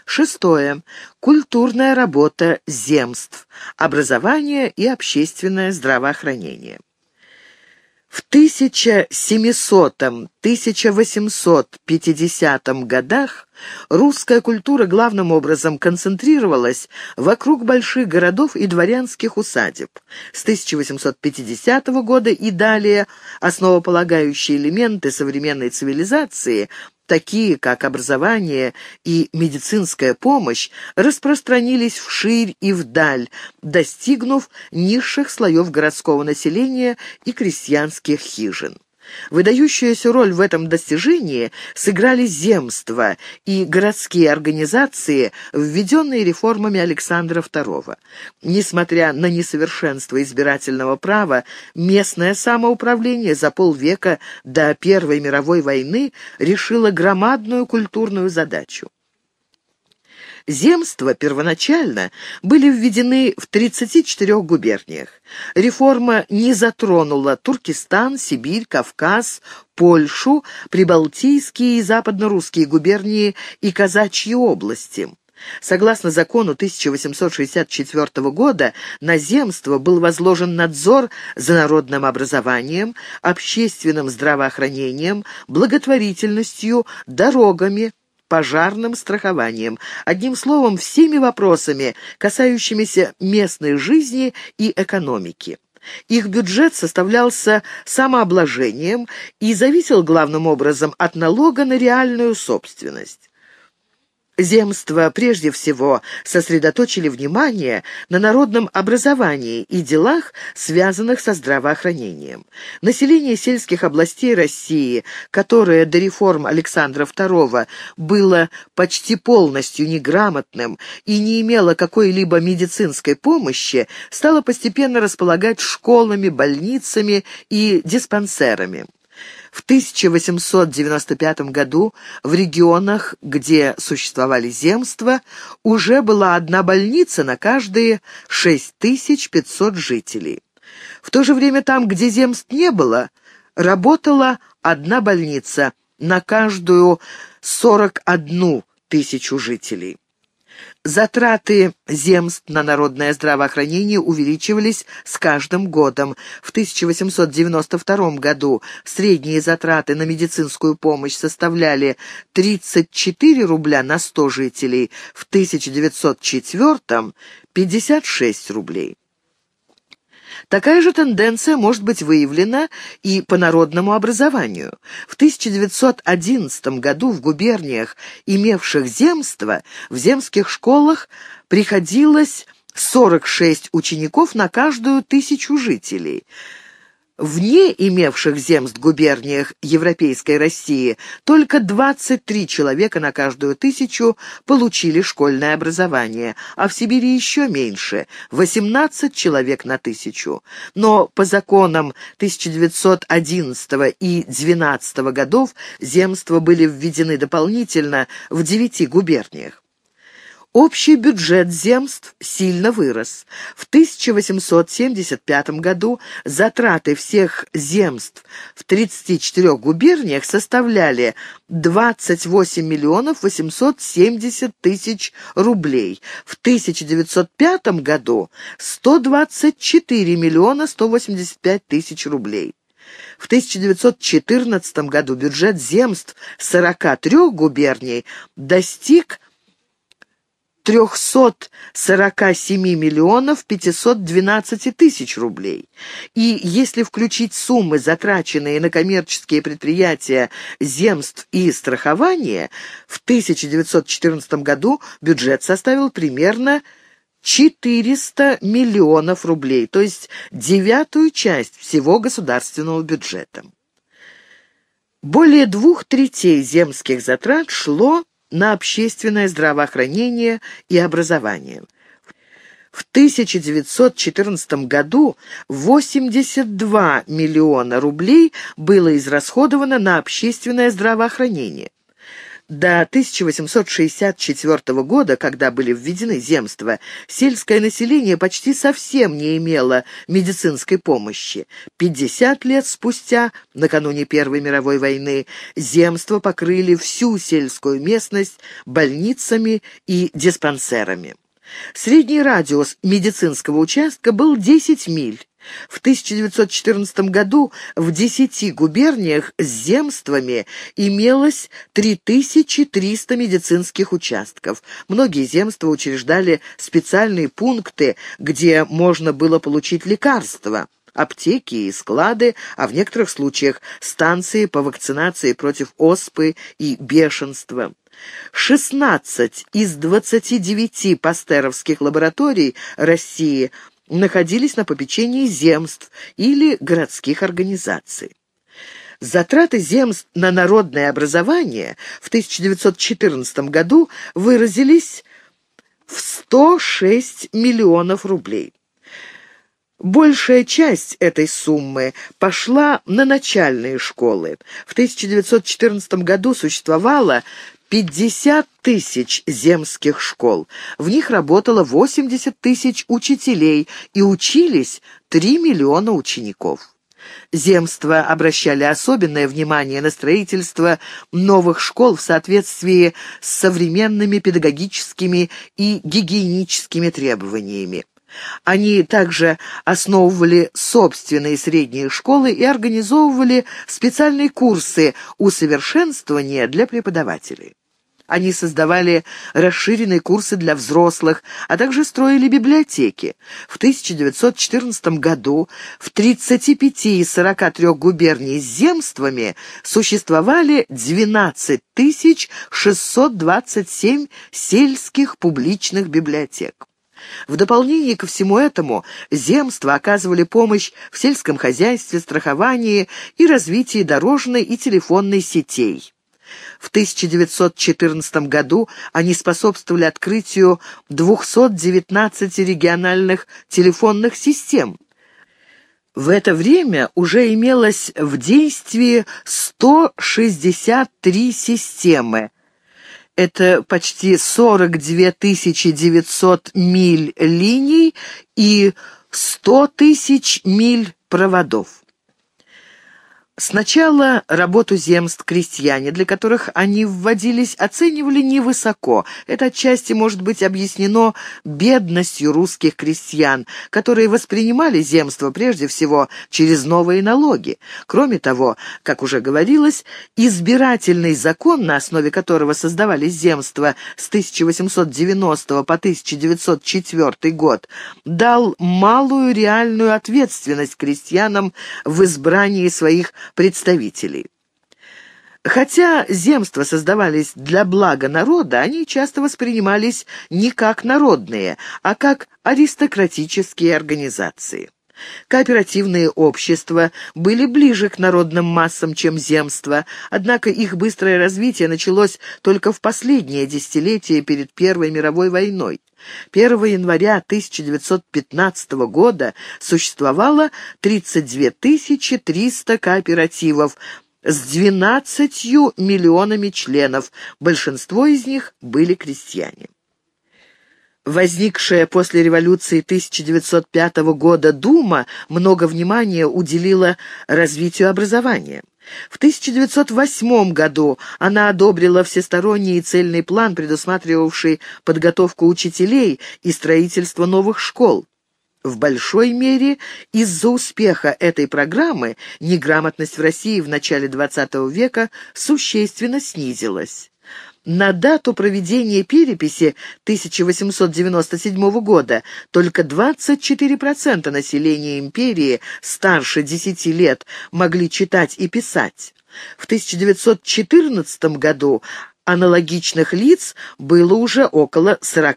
Шестое. Культурная работа земств, образование и общественное здравоохранение. В 1700-1850 годах русская культура главным образом концентрировалась вокруг больших городов и дворянских усадеб. С 1850 года и далее основополагающие элементы современной цивилизации, такие как образование и медицинская помощь, распространились вширь и вдаль, достигнув низших слоев городского населения и крестьянских хижин. Выдающуюся роль в этом достижении сыграли земства и городские организации, введенные реформами Александра II. Несмотря на несовершенство избирательного права, местное самоуправление за полвека до Первой мировой войны решило громадную культурную задачу. Земства первоначально были введены в 34 губерниях. Реформа не затронула Туркестан, Сибирь, Кавказ, Польшу, Прибалтийские и западно-русские губернии и Казачьи области. Согласно закону 1864 года, на земство был возложен надзор за народным образованием, общественным здравоохранением, благотворительностью, дорогами, пожарным страхованием, одним словом, всеми вопросами, касающимися местной жизни и экономики. Их бюджет составлялся самообложением и зависел главным образом от налога на реальную собственность. Земства прежде всего сосредоточили внимание на народном образовании и делах, связанных со здравоохранением. Население сельских областей России, которое до реформ Александра II было почти полностью неграмотным и не имело какой-либо медицинской помощи, стало постепенно располагать школами, больницами и диспансерами. В 1895 году в регионах, где существовали земства, уже была одна больница на каждые 6500 жителей. В то же время там, где земств не было, работала одна больница на каждую 41 тысячу жителей. Затраты земств на народное здравоохранение увеличивались с каждым годом. В 1892 году средние затраты на медицинскую помощь составляли 34 рубля на 100 жителей, в 1904 – 56 рублей. Такая же тенденция может быть выявлена и по народному образованию. В 1911 году в губерниях, имевших земство, в земских школах приходилось 46 учеников на каждую 1000 жителей. В не имевших земств губерниях Европейской России только 23 человека на каждую 1000 получили школьное образование, а в Сибири еще меньше – 18 человек на 1000. Но по законам 1911 и 12 годов земства были введены дополнительно в 9 губерниях. Общий бюджет земств сильно вырос. В 1875 году затраты всех земств в 34 губерниях составляли 28 миллионов 870 тысяч рублей. В 1905 году 124 миллиона 185 тысяч рублей. В 1914 году бюджет земств 43 губерний достиг 347 миллионов 512 тысяч рублей. И если включить суммы, затраченные на коммерческие предприятия земств и страхование, в 1914 году бюджет составил примерно 400 миллионов рублей, то есть 1/9 часть всего государственного бюджета. Более 2/3 земских затрат шло на общественное здравоохранение и образование. В 1914 году 82 миллиона рублей было израсходовано на общественное здравоохранение. До 1864 года, когда были введены земства, сельское население почти совсем не имело медицинской помощи. 50 лет спустя, накануне Первой мировой войны, земства покрыли всю сельскую местность больницами и диспансерами. Средний радиус медицинского участка был 10 миль. В 1914 году в 10 губерниях с земствами имелось 3300 медицинских участков. Многие земства учреждали специальные пункты, где можно было получить лекарства, аптеки и склады, а в некоторых случаях станции по вакцинации против оспы и бешенства. 16 из 29 пастеровских лабораторий России находились на попечении земств или городских организаций. Затраты земств на народное образование в 1914 году выразились в 106 миллионов рублей. Большая часть этой суммы пошла на начальные школы. В 1914 году существовало 50 тысяч земских школ. В них работало 80 тысяч учителей, и учились 3 миллиона учеников. Земства обращали особенное внимание на строительство новых школ в соответствии с современными педагогическими и гигиеническими требованиями. Они также основывали собственные средние школы и организовывали специальные курсы усовершенствования для преподавателей. Они создавали расширенные курсы для взрослых, а также строили библиотеки. В 1914 году в 35 из 43 губерний с земствами существовали 12 627 сельских публичных библиотек. В дополнение ко всему этому земства оказывали помощь в сельском хозяйстве, страховании и развитии дорожной и телефонной сетей. В 1914 году они способствовали открытию 219 региональных телефонных систем. В это время уже имелось в действии 163 системы. Это почти 42 900 миль линий и 100 тысяч миль проводов. Сначала работу земств крестьяне, для которых они вводились, оценивали невысоко. Это отчасти может быть объяснено бедностью русских крестьян, которые воспринимали земство прежде всего через новые налоги. Кроме того, как уже говорилось, избирательный закон, на основе которого создавались земства с 1890 по 1904 год, дал малую реальную ответственность крестьянам в избрании своих представителей. Хотя земства создавались для блага народа, они часто воспринимались не как народные, а как аристократические организации. Кооперативные общества были ближе к народным массам, чем земства, однако их быстрое развитие началось только в последнее десятилетие перед Первой мировой войной. 1 января 1915 года существовало 32 300 кооперативов с 12 миллионами членов, большинство из них были крестьяне. Возникшая после революции 1905 года Дума много внимания уделила развитию образования. В 1908 году она одобрила всесторонний и цельный план, предусматривавший подготовку учителей и строительство новых школ. В большой мере из-за успеха этой программы неграмотность в России в начале XX века существенно снизилась. На дату проведения переписи 1897 года только 24% населения империи старше 10 лет могли читать и писать. В 1914 году аналогичных лиц было уже около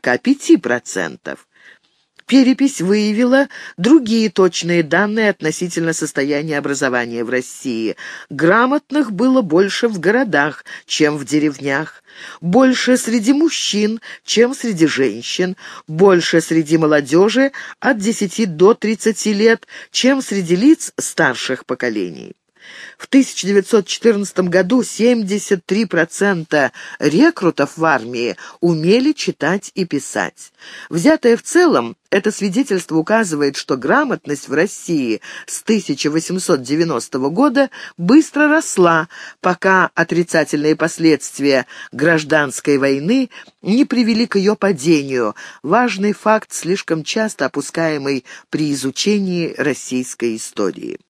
45%. Перепись выявила другие точные данные относительно состояния образования в России. Грамотных было больше в городах, чем в деревнях, больше среди мужчин, чем среди женщин, больше среди молодежи от 10 до 30 лет, чем среди лиц старших поколений. В 1914 году 73% рекрутов в армии умели читать и писать. Взятое в целом, это свидетельство указывает, что грамотность в России с 1890 года быстро росла, пока отрицательные последствия гражданской войны не привели к ее падению, важный факт, слишком часто опускаемый при изучении российской истории.